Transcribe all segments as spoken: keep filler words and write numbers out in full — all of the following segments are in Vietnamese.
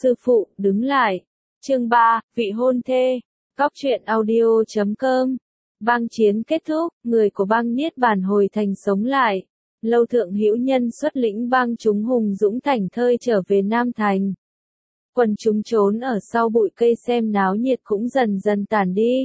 Sư phụ, đứng lại. Chương ba, vị hôn thê. Cóc truyện audio chấm com. Bang chiến kết thúc, người của bang Niết Bàn hồi thành sống lại. Lâu Thượng Hữu Nhân xuất lĩnh bang chúng hùng dũng thảnh thơi trở về Nam Thành. Quần chúng trốn ở sau bụi cây xem náo nhiệt cũng dần dần tản đi.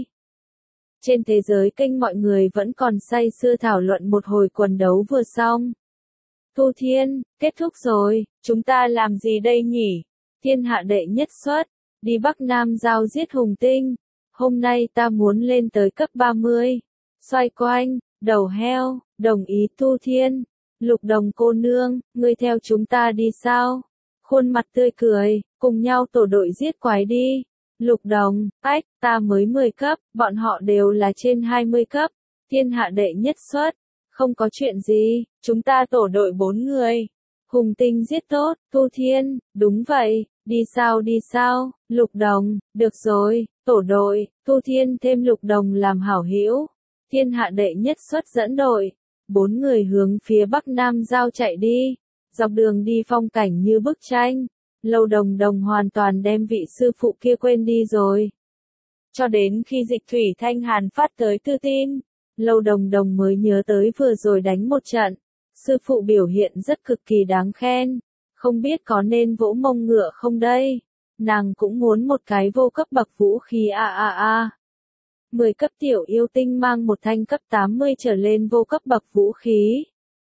Trên thế giới kênh mọi người vẫn còn say sưa thảo luận một hồi quần đấu vừa xong. Thu Thiên, kết thúc rồi, chúng ta làm gì đây nhỉ? Thiên hạ đệ nhất xuất, đi Bắc Nam giao giết hùng tinh. Hôm nay ta muốn lên tới cấp ba mươi. Xoay quanh, đầu heo, đồng ý Thu Thiên. Lục Đồng cô nương, ngươi theo chúng ta đi sao? Khuôn mặt tươi cười, cùng nhau tổ đội giết quái đi. Lục Đồng, ách, ta mới mười cấp, bọn họ đều là trên hai mươi cấp. Thiên hạ đệ nhất xuất, không có chuyện gì, chúng ta tổ đội bốn người. Hùng tinh giết tốt, Thu Thiên, đúng vậy, đi sao đi sao, Lục Đồng, được rồi, tổ đội, Thu Thiên thêm Lục Đồng làm hảo hữu. Thiên hạ đệ nhất xuất dẫn đội, bốn người hướng phía Bắc Nam giao chạy đi, dọc đường đi phong cảnh như bức tranh. Lâu Đồng Đồng hoàn toàn đem vị sư phụ kia quên đi rồi. Cho đến khi Dịch Thủy Thanh Hàn phát tới thư tin, Lâu Đồng Đồng mới nhớ tới vừa rồi đánh một trận. Sư phụ biểu hiện rất cực kỳ đáng khen, không biết có nên vỗ mông ngựa không đây? Nàng cũng muốn một cái vô cấp bậc vũ khí a a a. mười cấp tiểu yêu tinh mang một thanh cấp tám mươi trở lên vô cấp bậc vũ khí.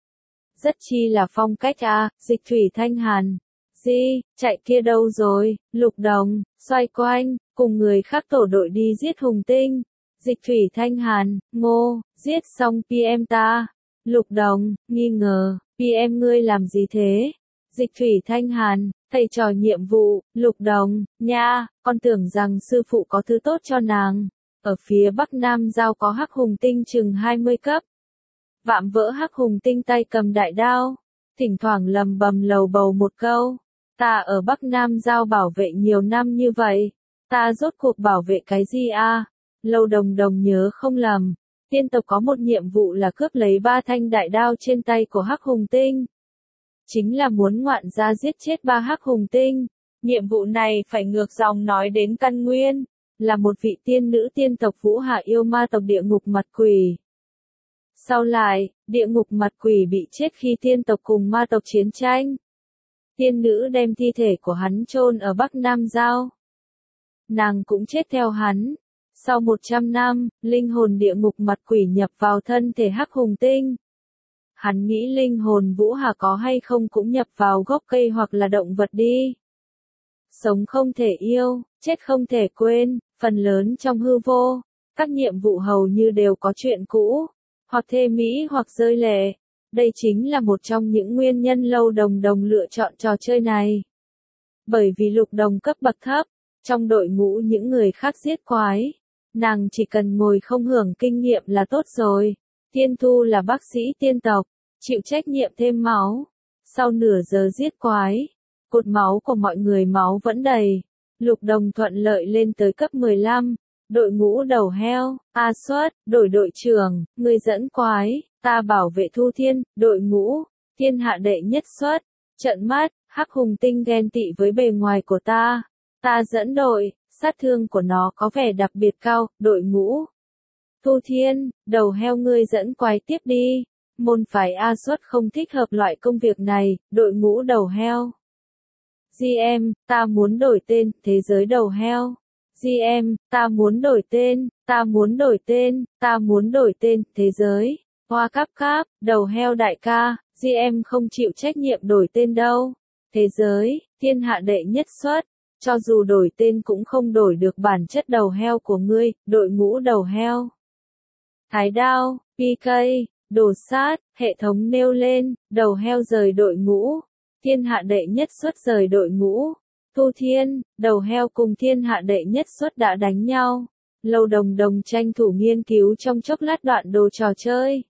Rất chi là phong cách a, Dịch Thủy Thanh Hàn. Di, chạy kia đâu rồi? Lục Đồng, xoay quanh, cùng người khác tổ đội đi giết hùng tinh. Dịch Thủy Thanh Hàn, ngô, giết xong pê em ta. Lục Đồng, nghi ngờ, pê em ngươi làm gì thế? Dịch Thủy Thanh Hàn, thầy trò nhiệm vụ. Lục Đồng, nha, con tưởng rằng sư phụ có thứ tốt cho nàng. Ở phía Bắc Nam giao có hắc hùng tinh chừng hai mươi cấp. Vạm vỡ hắc hùng tinh tay cầm đại đao, thỉnh thoảng lầm bầm lầu bầu một câu. Ta ở Bắc Nam giao bảo vệ nhiều năm như vậy, ta rốt cuộc bảo vệ cái gì a? Lâu Đồng Đồng nhớ không lầm, tiên tộc có một nhiệm vụ là cướp lấy ba thanh đại đao trên tay của hắc hùng tinh. Chính là muốn ngoạn ra giết chết ba hắc hùng tinh. Nhiệm vụ này phải ngược dòng nói đến căn nguyên, là một vị tiên nữ tiên tộc Vũ Hạ yêu ma tộc địa ngục mặt quỷ. Sau lại, địa ngục mặt quỷ bị chết khi tiên tộc cùng ma tộc chiến tranh. Tiên nữ đem thi thể của hắn chôn ở Bắc Nam giao. Nàng cũng chết theo hắn. Sau một trăm năm, linh hồn địa ngục mặt quỷ nhập vào thân thể hắc hùng tinh. Hắn nghĩ linh hồn Vũ Hà có hay không cũng nhập vào gốc cây hoặc là động vật đi. Sống không thể yêu, chết không thể quên, phần lớn trong hư vô, các nhiệm vụ hầu như đều có chuyện cũ, hoặc thê mỹ hoặc rơi lệ. Đây chính là một trong những nguyên nhân Lâu Đồng Đồng lựa chọn trò chơi này. Bởi vì Lục Đồng cấp bậc thấp, trong đội ngũ những người khác giết quái, nàng chỉ cần ngồi không hưởng kinh nghiệm là tốt rồi. Tiên Thu là bác sĩ tiên tộc, chịu trách nhiệm thêm máu. Sau nửa giờ giết quái, cột máu của mọi người máu vẫn đầy. Lục Đồng thuận lợi lên tới cấp mười lăm, đội ngũ đầu heo, A Xuất, đổi đội trưởng, người dẫn quái, ta bảo vệ Thu Thiên, đội ngũ, thiên hạ đệ nhất xuất, trận mắt, hắc hùng tinh ghen tị với bề ngoài của ta, ta dẫn đội, sát thương của nó có vẻ đặc biệt cao, đội ngũ. Thu Thiên, đầu heo ngươi dẫn quái tiếp đi, môn phái A Xuất không thích hợp loại công việc này, đội ngũ đầu heo. giê em, ta muốn đổi tên, thế giới đầu heo. giê em, ta muốn đổi tên, ta muốn đổi tên, ta muốn đổi tên, thế giới. Hoa cáp cáp, đầu heo đại ca, giê em không chịu trách nhiệm đổi tên đâu. Thế giới, thiên hạ đệ nhất xuất, cho dù đổi tên cũng không đổi được bản chất đầu heo của ngươi, đội ngũ đầu heo. Thái đao, pê ca, đồ sát, hệ thống nêu lên, đầu heo rời đội ngũ. Thiên hạ đệ nhất xuất rời đội ngũ. Thu Thiên, đầu heo cùng thiên hạ đệ nhất xuất đã đánh nhau. Lâu Đồng Đồng tranh thủ nghiên cứu trong chốc lát đoạn đồ trò chơi.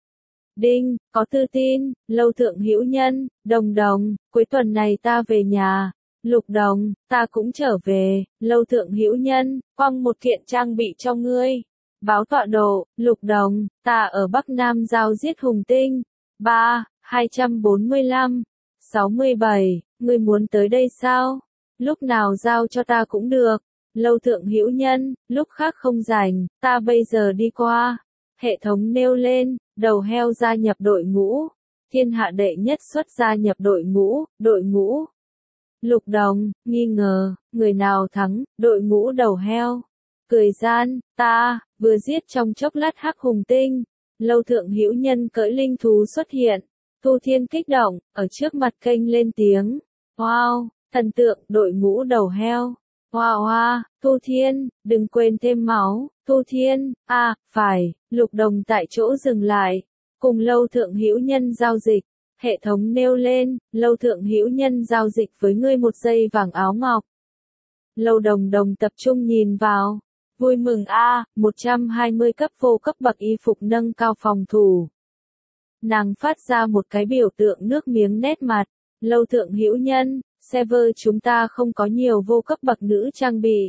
Đinh, có thư tin, Lâu Thượng Hữu Nhân, Đồng Đồng, cuối tuần này ta về nhà. Lục Đồng, ta cũng trở về. Lâu Thượng Hữu Nhân, quăng một kiện trang bị cho ngươi. Báo tọa độ, Lục Đồng, ta ở Bắc Nam giao giết hùng tinh. ba, hai trăm bốn mươi lăm, sáu mươi bảy, ngươi muốn tới đây sao? lúc nào giao cho ta cũng được. Lâu Thượng Hữu Nhân, lúc khác không rảnh, ta bây giờ đi qua. Hệ thống nêu lên, đầu heo gia nhập đội ngũ. Thiên hạ đệ nhất xuất gia nhập đội ngũ, đội ngũ. Lục Đồng, nghi ngờ, người nào thắng, đội ngũ đầu heo. Cười gian, ta, vừa giết trong chốc lát hắc hùng tinh. Lâu Thượng Hữu Nhân cưỡi linh thú xuất hiện. Thu Thiên kích động, ở trước mặt kênh lên tiếng. Wow, thần tượng, đội ngũ đầu heo. Hoa hoa, Thu Thiên, đừng quên thêm máu. Thu Thiên, à, phải, Lục Đồng tại chỗ dừng lại. Cùng Lâu Thượng Hữu Nhân giao dịch. Hệ thống nêu lên, Lâu Thượng Hữu Nhân giao dịch với ngươi một giây vàng áo ngọc. Lâu Đồng Đồng tập trung nhìn vào. Vui mừng a, một trăm hai mươi cấp vô cấp bậc y phục nâng cao phòng thủ. Nàng phát ra một cái biểu tượng nước miếng nét mặt. Lâu Thượng Hữu Nhân, server chúng ta không có nhiều vô cấp bậc nữ trang bị.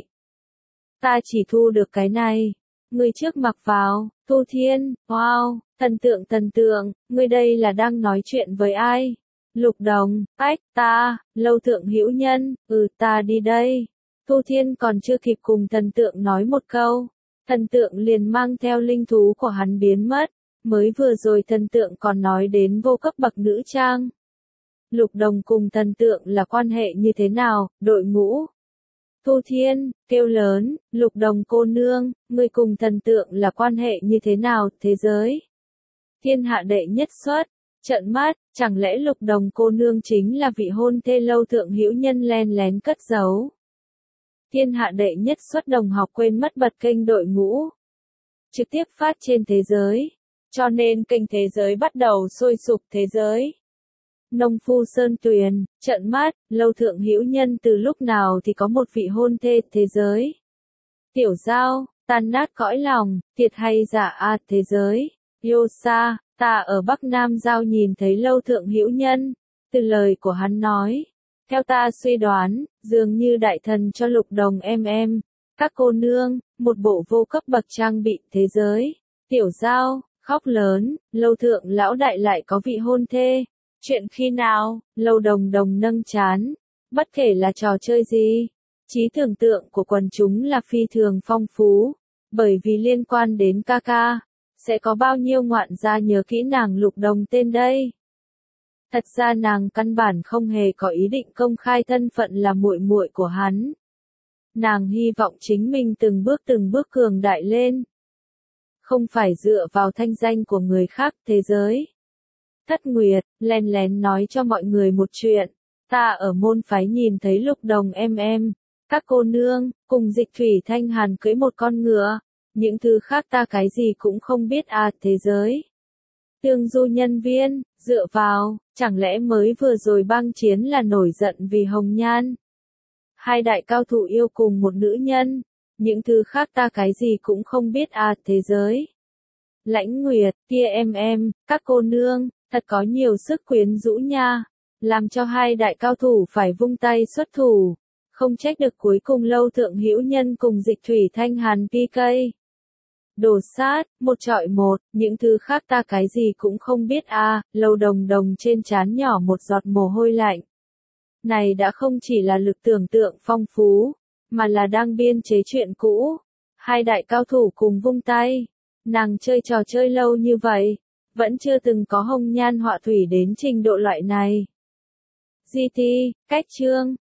Ta chỉ thu được cái này. Ngươi trước mặc vào. Thu Thiên, wow, thần tượng thần tượng, ngươi đây là đang nói chuyện với ai? Lục Đồng, ách, ta, Lâu Thượng Hữu Nhân, ừ ta đi đây. Thu Thiên còn chưa kịp cùng thần tượng nói một câu. Thần tượng liền mang theo linh thú của hắn biến mất. Mới vừa rồi thần tượng còn nói đến vô cấp bậc nữ trang. Lục Đồng cùng thần tượng là quan hệ như thế nào, đội ngũ? Thu Thiên, kêu lớn, Lục Đồng cô nương, ngươi cùng thần tượng là quan hệ như thế nào, thế giới? Thiên hạ đệ nhất xuất, trợn mắt, chẳng lẽ Lục Đồng cô nương chính là vị hôn thê Lâu Thượng Hữu Nhân len lén cất giấu? Thiên hạ đệ nhất xuất đồng học quên mất bật kênh đội ngũ. Trực tiếp phát trên thế giới. Cho nên kênh thế giới bắt đầu sôi sục thế giới. Nông phu Sơn Tuyền, trợn mắt, Lâu Thượng Hữu Nhân từ lúc nào thì có một vị hôn thê thế giới. Tiểu Giao, tan nát cõi lòng, thiệt hay giả a thế giới. Yosa, ta ở Bắc Nam Giao nhìn thấy Lâu Thượng Hữu Nhân. Từ lời của hắn nói. Theo ta suy đoán, dường như đại thần cho Lục Đồng em em. Các cô nương, một bộ vô cấp bậc trang bị thế giới. Tiểu Giao, khóc lớn, Lâu Thượng lão đại lại có vị hôn thê. Chuyện khi nào, Lâu Đồng Đồng nâng chán. Bất kể là trò chơi gì, trí tưởng tượng của quần chúng là phi thường phong phú. Bởi vì liên quan đến ca ca, sẽ có bao nhiêu ngoạn gia nhớ kỹ nàng Lục Đồng tên đây. Thật ra nàng căn bản không hề có ý định công khai thân phận là muội muội của hắn. Nàng hy vọng chính mình từng bước từng bước cường đại lên. Không phải dựa vào thanh danh của người khác thế giới. Thất Nguyệt, len lén nói cho mọi người một chuyện. Ta ở môn phái nhìn thấy Lục Đồng em em. Các cô nương, cùng Dịch Thủy Thanh Hàn cưỡi một con ngựa. Những thứ khác ta cái gì cũng không biết à thế giới. Tương du nhân viên, dựa vào, chẳng lẽ mới vừa rồi băng chiến là nổi giận vì Hồng Nhan. Hai đại cao thủ yêu cùng một nữ nhân. Những thứ khác ta cái gì cũng không biết à thế giới. Lãnh Nguyệt, kia em em, các cô nương, thật có nhiều sức quyến rũ nha. Làm cho hai đại cao thủ phải vung tay xuất thủ. Không trách được cuối cùng Lâu Thượng Hữu Nhân cùng Dịch Thủy Thanh Hàn pê ca. Đồ sát, một trọi một, những thứ khác ta cái gì cũng không biết à, Lâu Đồng Đồng trên trán nhỏ một giọt mồ hôi lạnh. Này đã không chỉ là lực tưởng tượng phong phú, mà là đang biên chế chuyện cũ. Hai đại cao thủ cùng vung tay. Nàng chơi trò chơi lâu như vậy, vẫn chưa từng có hồng nhan họa thủy đến trình độ loại này. giê tê, cách chương,